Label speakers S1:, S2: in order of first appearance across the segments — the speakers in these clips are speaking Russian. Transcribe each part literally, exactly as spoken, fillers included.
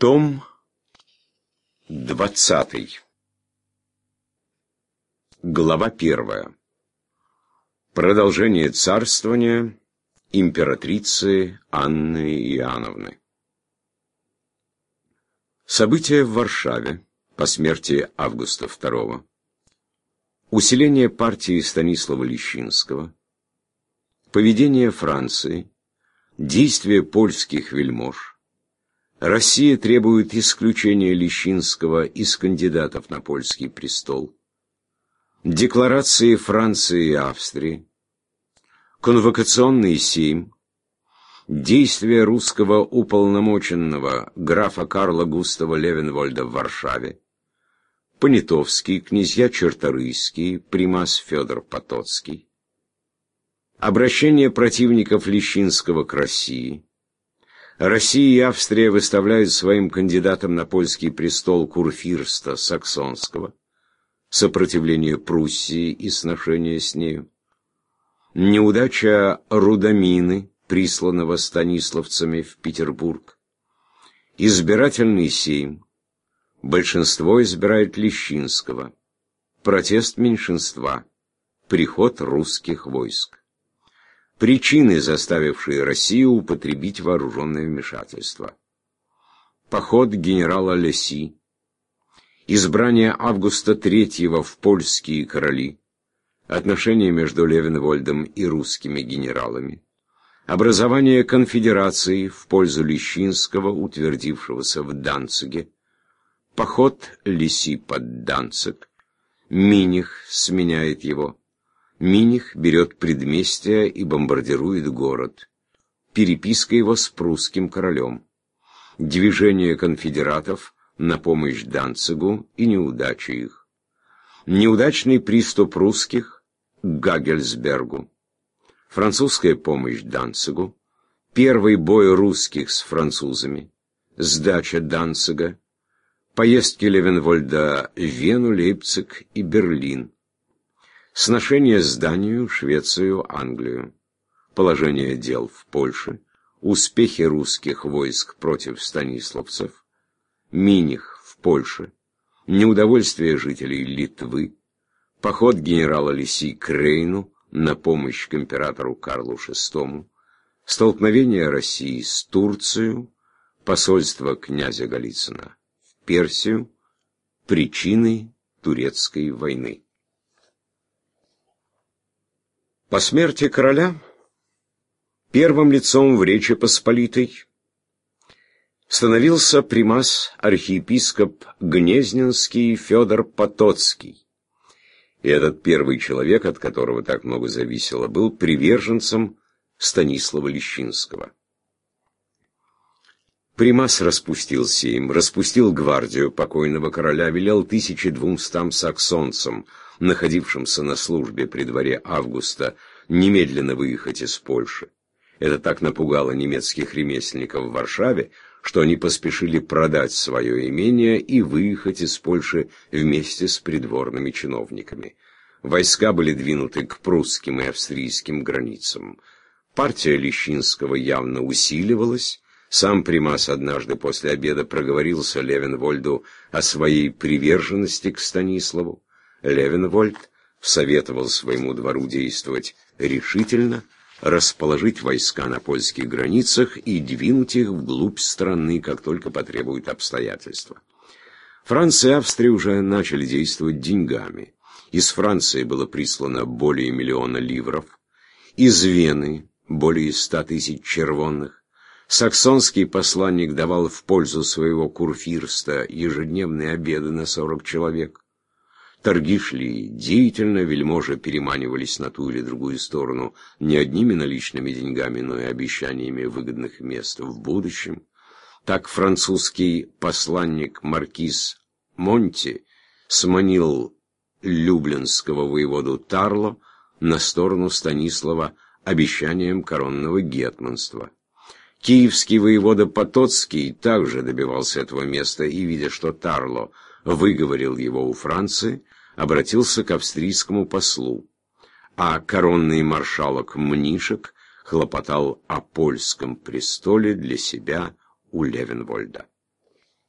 S1: Том двадцатый. Глава первая. Продолжение царствования императрицы Анны Иоанновны. События в Варшаве по смерти Августа второго. Усиление партии Станислава Лещинского. Поведение Франции. Действия польских вельмож. Россия требует исключения Лещинского из кандидатов на польский престол. Декларации Франции и Австрии. Конвокационный сейм. Действия русского уполномоченного графа Карла Густава Левенвольда в Варшаве. Понятовский, князья Черторийские, примас Федор Потоцкий. Обращение противников Лещинского к России. Россия и Австрия выставляют своим кандидатом на польский престол курфюрста Саксонского. Сопротивление Пруссии и сношение с нею. Неудача Рудомины, присланного станиславцами в Петербург. Избирательный сейм. Большинство избирает Лещинского. Протест меньшинства. Приход русских войск. Причины, заставившие Россию употребить вооруженное вмешательство. Поход генерала Леси. Избрание Августа третьего в польские короли. Отношения между Левенвольдом и русскими генералами. Образование конфедерации в пользу Лещинского, утвердившегося в Данциге. Поход Леси под Данциг. Миних сменяет его. Миних берет предместье и бомбардирует город. Переписка его с прусским королем. Движение конфедератов на помощь Данцигу и неудачи их. Неудачный приступ русских к Гагельсбергу. Французская помощь Данцигу. Первый бой русских с французами. Сдача Данцига. Поездки Левенвольда в Вену, Лейпциг и Берлин. Сношение с Данию, Швецию, Англию. Положение дел в Польше. Успехи русских войск против станиславцев. Миних в Польше. Неудовольствие жителей Литвы. Поход генерала Леси к Рейну на помощь к императору Карлу шестому. Столкновение России с Турцией. Посольство князя Голицына в Персию. Причины турецкой войны. По смерти короля первым лицом в Речи Посполитой становился примас архиепископ Гнезненский Федор Потоцкий. И этот первый человек, от которого так много зависело, был приверженцем Станислава Лещинского. Примас распустил сейм, распустил гвардию покойного короля, велел тысяче двумстам саксонцам, находившимся на службе при дворе Августа, немедленно выехать из Польши. Это так напугало немецких ремесленников в Варшаве, что они поспешили продать свое имение и выехать из Польши вместе с придворными чиновниками. Войска были двинуты к прусским и австрийским границам. Партия Лещинского явно усиливалась. Сам примас однажды после обеда проговорился Левенвольду о своей приверженности к Станиславу. Левенвольд советовал своему двору действовать решительно, расположить войска на польских границах и двинуть их вглубь страны, как только потребуют обстоятельства. Франция и Австрия уже начали действовать деньгами. Из Франции было прислано более миллиона ливров, из Вены более ста тысяч червонных. Саксонский посланник давал в пользу своего курфюрста ежедневные обеды на сорок человек. Торги шли деятельно, вельможи переманивались на ту или другую сторону не одними наличными деньгами, но и обещаниями выгодных мест в будущем. Так французский посланник маркиз Монти сманил люблинского воеводу Тарло на сторону Станислава обещанием коронного гетманства. Киевский воевода Потоцкий также добивался этого места и, видя, что Тарло выговорил его у Франции, обратился к австрийскому послу, а коронный маршалок Мнишек хлопотал о польском престоле для себя у Левенвольда.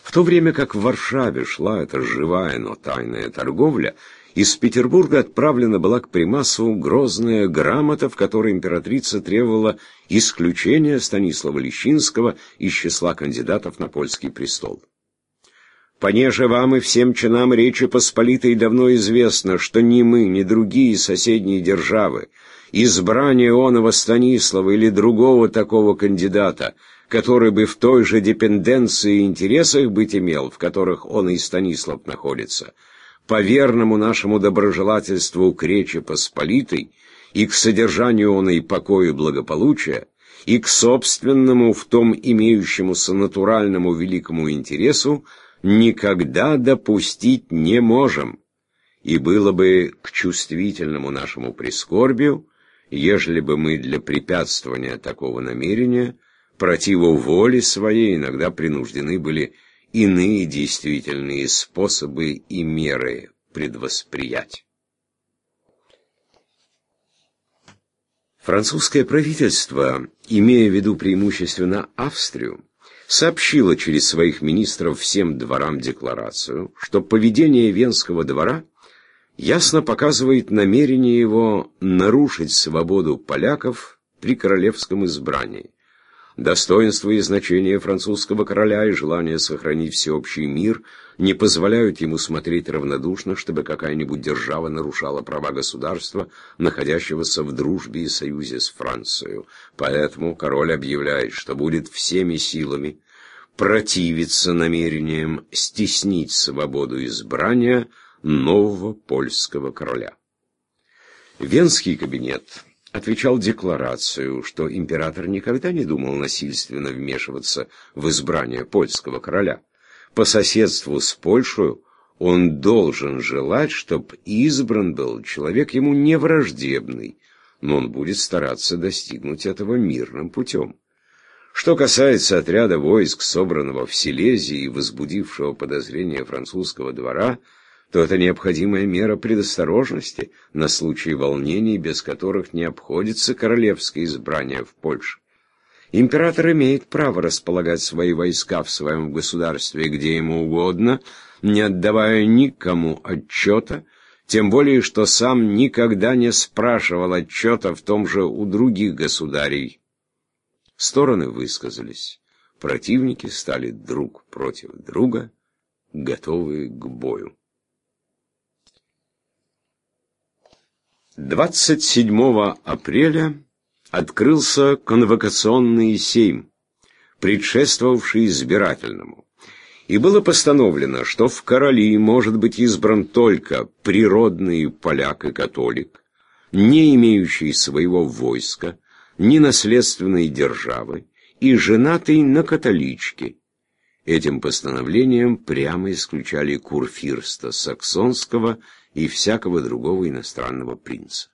S1: В то время как в Варшаве шла эта живая, но тайная торговля, из Петербурга отправлена была к Примасу грозная грамота, в которой императрица требовала исключения Станислава Лещинского из числа кандидатов на польский престол. «Понеже вам и всем чинам Речи Посполитой давно известно, что ни мы, ни другие соседние державы избрание оного Станислава или другого такого кандидата, который бы в той же депенденции и интересах быть имел, в которых он и Станислав находится, по верному нашему доброжелательству к Речи Посполитой и к содержанию оной покоя и благополучия, и к собственному в том имеющемуся натуральному великому интересу, никогда допустить не можем, и было бы к чувствительному нашему прискорбию, ежели бы мы для препятствования такого намерения противу воле своей иногда принуждены были иные действительные способы и меры предвосприять». Французское правительство, имея в виду преимущественно Австрию, сообщило через своих министров всем дворам декларацию, что поведение Венского двора ясно показывает намерение его нарушить свободу поляков при королевском избрании. Достоинство и значение французского короля и желание сохранить всеобщий мир не позволяют ему смотреть равнодушно, чтобы какая-нибудь держава нарушала права государства, находящегося в дружбе и союзе с Францией. Поэтому король объявляет, что будет всеми силами противиться намерениям стеснить свободу избрания нового польского короля. Венский кабинет отвечал декларацию, что император никогда не думал насильственно вмешиваться в избрание польского короля. По соседству с Польшей он должен желать, чтобы избран был человек ему не враждебный, но он будет стараться достигнуть этого мирным путем. Что касается отряда войск, собранного в Силезии и возбудившего подозрения французского двора, то это необходимая мера предосторожности на случай волнений, без которых не обходится королевское избрание в Польше. Император имеет право располагать свои войска в своем государстве где ему угодно, не отдавая никому отчета, тем более, что сам никогда не спрашивал отчета в том же у других государей. Стороны высказались, противники стали друг против друга, готовые к бою. двадцать седьмого апреля открылся конвокационный сейм, предшествовавший избирательному, и было постановлено, что в короли может быть избран только природный поляк и католик, не имеющий своего войска, ни наследственной державы, и женатый на католичке. Этим постановлением прямо исключали курфюрста саксонского и всякого другого иностранного принца.